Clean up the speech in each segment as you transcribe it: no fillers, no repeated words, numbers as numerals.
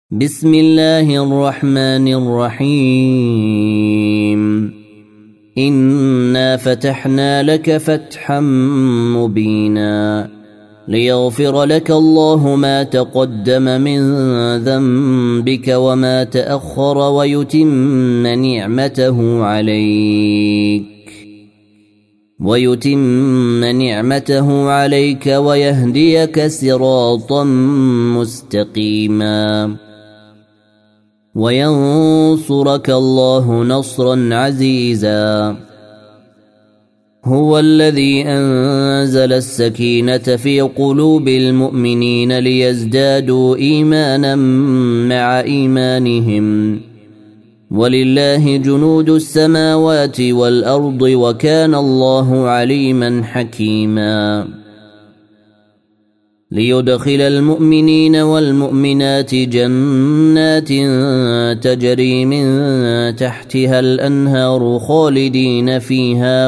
بسم الله الرحمن الرحيم. إنا فتحنا لك فتحا مبينا ليغفر لك الله ما تقدم من ذنبك وما تأخر ويتم نعمته عليك ويهديك صراطا مستقيما وينصرك الله نصرا عزيزا. هو الذي أنزل السكينة في قلوب المؤمنين ليزدادوا إيمانا مع إيمانهم ولله جنود السماوات والأرض وكان الله عليما حكيما. ليدخل المؤمنين والمؤمنات جنات تجري من تحتها الأنهار خالدين فيها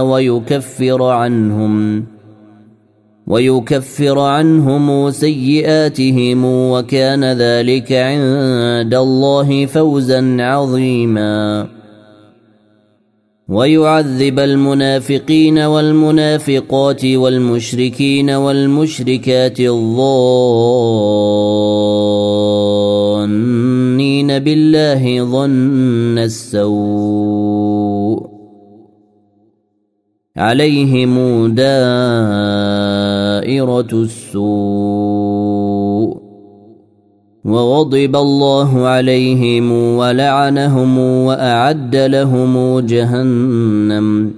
ويكفر عنهم سيئاتهم وكان ذلك عند الله فوزا عظيما. ويعذب المنافقين والمنافقات والمشركين والمشركات الظانين بالله ظن السوء عليهم دائرة السوء وغضب الله عليهم ولعنهم وأعد لهم جهنم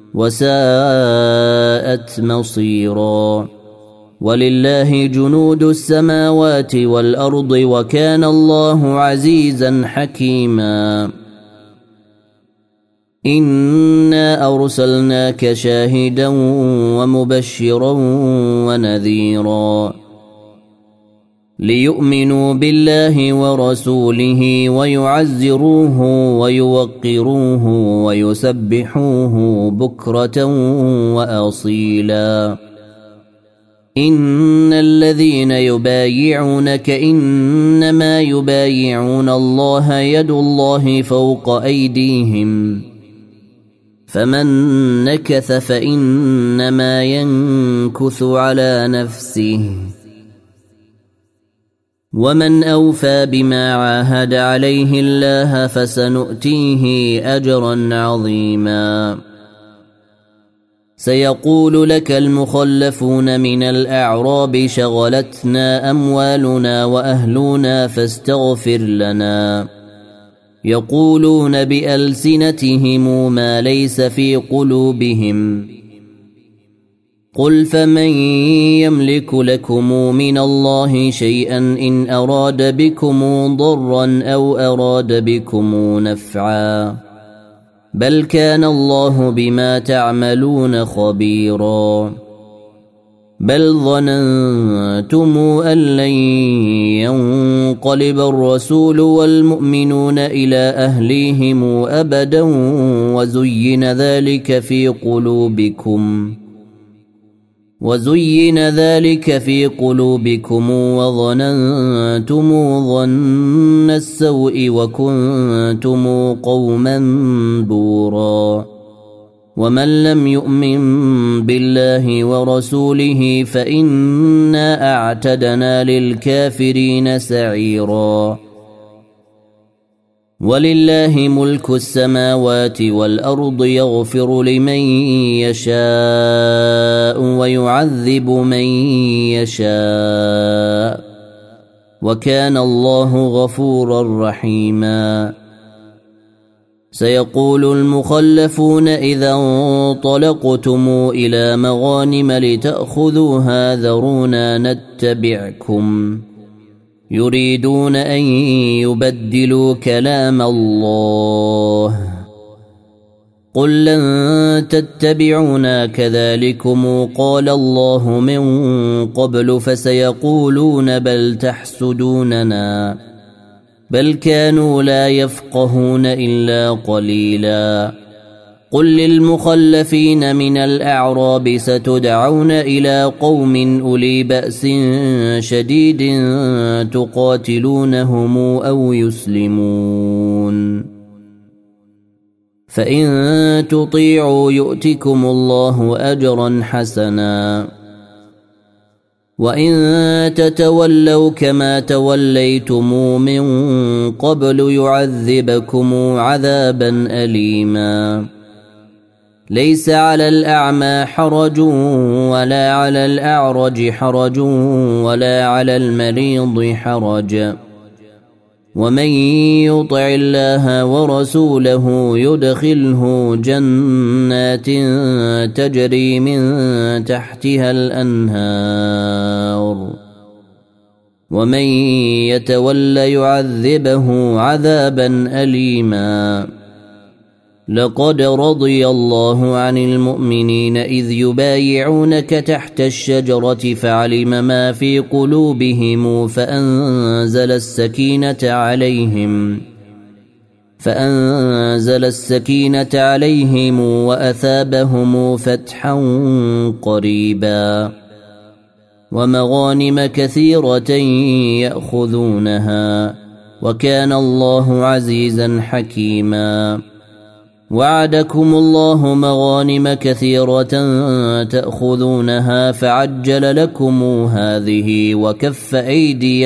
وساءت مصيرا. ولله جنود السماوات والأرض وكان الله عزيزا حكيما. إنا أرسلناك شاهدا ومبشرا ونذيرا ليؤمنوا بالله ورسوله ويعزروه ويوقروه ويسبحوه بكرة وأصيلا. إن الذين يبايعونك إنما يبايعون الله يد الله فوق أيديهم فمن نكث فإنما ينكث على نفسه ومن أوفى بما عاهد عليه الله فسنؤتيه أجرا عظيما. سيقول لك المخلفون من الأعراب شغلتنا أموالنا وأهلنا فاستغفر لنا يقولون بألسنتهم ما ليس في قلوبهم قل فمن يملك لكم من الله شيئا إن أراد بكم ضرا أو أراد بكم نفعا بل كان الله بما تعملون خبيرا. بل ظننتم أن لن ينقلب الرسول والمؤمنون إلى أهليهم أبدا وزين ذلك في قلوبكم وظننتم ظن السوء وكنتم قوما بورا. ومن لم يؤمن بالله ورسوله فإنا أعتدنا للكافرين سعيرا. ولله ملك السماوات والأرض يغفر لمن يشاء ويعذب من يشاء وكان الله غفورا رحيما. سيقول المخلفون إذا انطلقتم إلى مغانم لتأخذوها ذرونا نتبعكم يريدون أن يبدلوا كلام الله قل لن تتبعونا كذلكم قال الله من قبل فسيقولون بل تحسدوننا بل كانوا لا يفقهون إلا قليلا. قل للمخلفين من الأعراب ستدعون إلى قوم أولي بأس شديد تقاتلونهم أو يسلمون، فإن تطيعوا يؤتكم الله أجرا حسنا، وإن تتولوا كما توليتم من قبل يعذبكم عذابا أليما. ليس على الأعمى حرج ولا على الأعرج حرج ولا على المريض حرج، ومن يطع الله ورسوله يدخله جنات تجري من تحتها الأنهار، ومن يتول يعذبه عذابا أليما. لقد رضي الله عن المؤمنين إذ يبايعونك تحت الشجرة فعلم ما في قلوبهم فأنزل السكينة عليهم وأثابهم فتحا قريبا ومغانم كثيرة يأخذونها، وكان الله عزيزا حكيما. وعدكم الله مغانم كثيرة تأخذونها فعجل لكم هذه وكف أيدي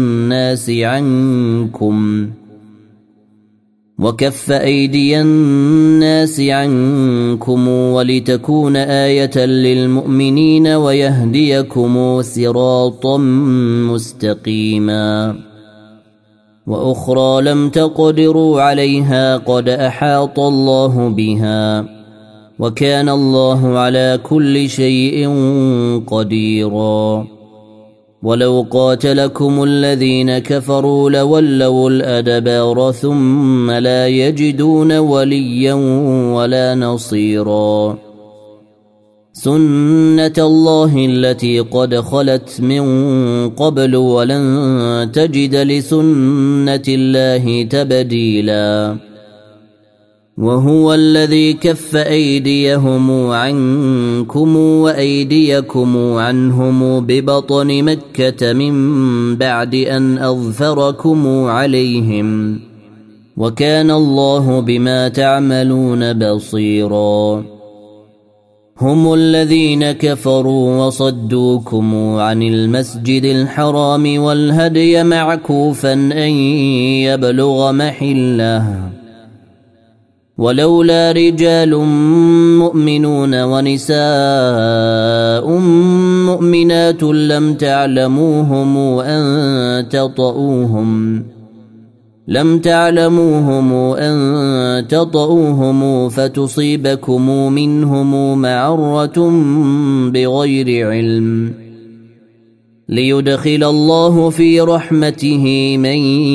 الناس عنكم ولتكون آية للمؤمنين ويهديكم صراطا مستقيما. وأخرى لم تقدروا عليها قد أحاط الله بها، وكان الله على كل شيء قديرا. ولو قاتلكم الذين كفروا لولوا الأدبار ثم لا يجدون وليا ولا نصيرا. سنة الله التي قد خلت من قبل ولن تجد لسنة الله تبديلا. وهو الذي كف أيديهم عنكم وأيديكم عنهم ببطن مكة من بعد أن أظفركم عليهم، وكان الله بما تعملون بصيرا. هم الذين كفروا وصدوكم عن المسجد الحرام والهدي معكوفا أن يبلغ محله، ولولا رجال مؤمنون ونساء مؤمنات لم تعلموهم أن تطؤوهم فتصيبكم منهم معرة بغير علم، ليدخل الله في رحمته من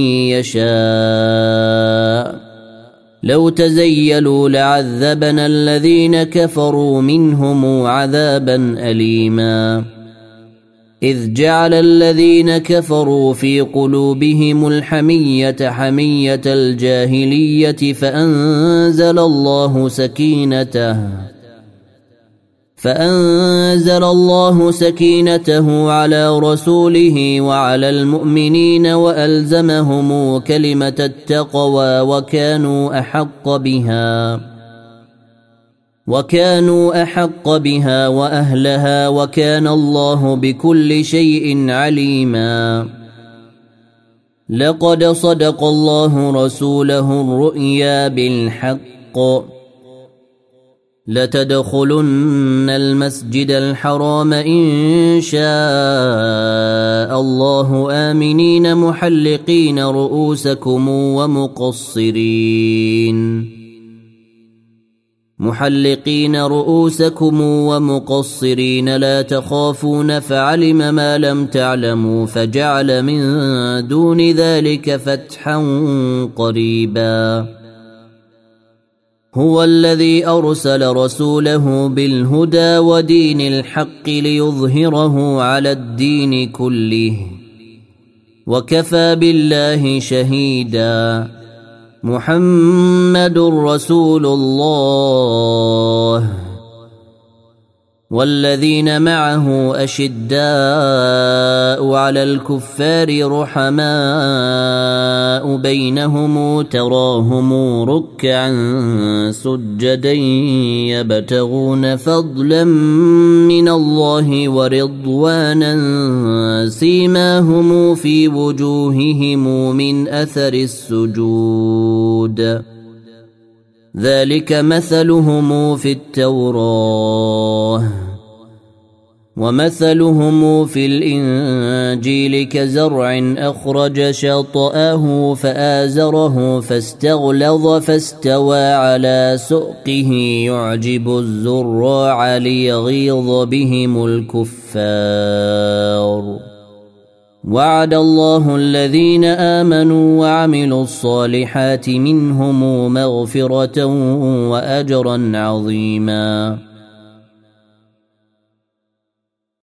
يشاء. لو تزيلوا لعذبنا الذين كفروا منهم عذابا أليما. إذ جعل الذين كفروا في قلوبهم الحمية حمية الجاهلية فأنزل الله سكينته على رسوله وعلى المؤمنين وألزمهم كلمة التقوى وكانوا أحق بها وأهلها، وكان الله بكل شيء عليما. لقد صدق الله رسوله الرؤيا بالحق لتدخلن المسجد الحرام إن شاء الله آمنين محلقين رؤوسكم ومقصرين لا تخافون فعلم ما لم تعلموا فجعل من دون ذلك فتحا قريبا. هو الذي أرسل رسوله بالهدى ودين الحق ليظهره على الدين كله، وكفى بالله شهيدا. محمد رسول الله والذين معه أشداء على الكفار رحماء بينهم تراهم ركعا سجدا يبتغون فضلا من الله ورضوانا سيماهم في وجوههم من أثر السجود ذلك مثلهم في التوراة ومثلهم في الإنجيل كزرع أخرج شطأه فآزره فاستغلظ فاستوى على سؤقه يعجب الزراع ليغيظ بهم الكفار وعد الله الذين آمنوا وعملوا الصالحات منهم مغفرة وأجرا عظيما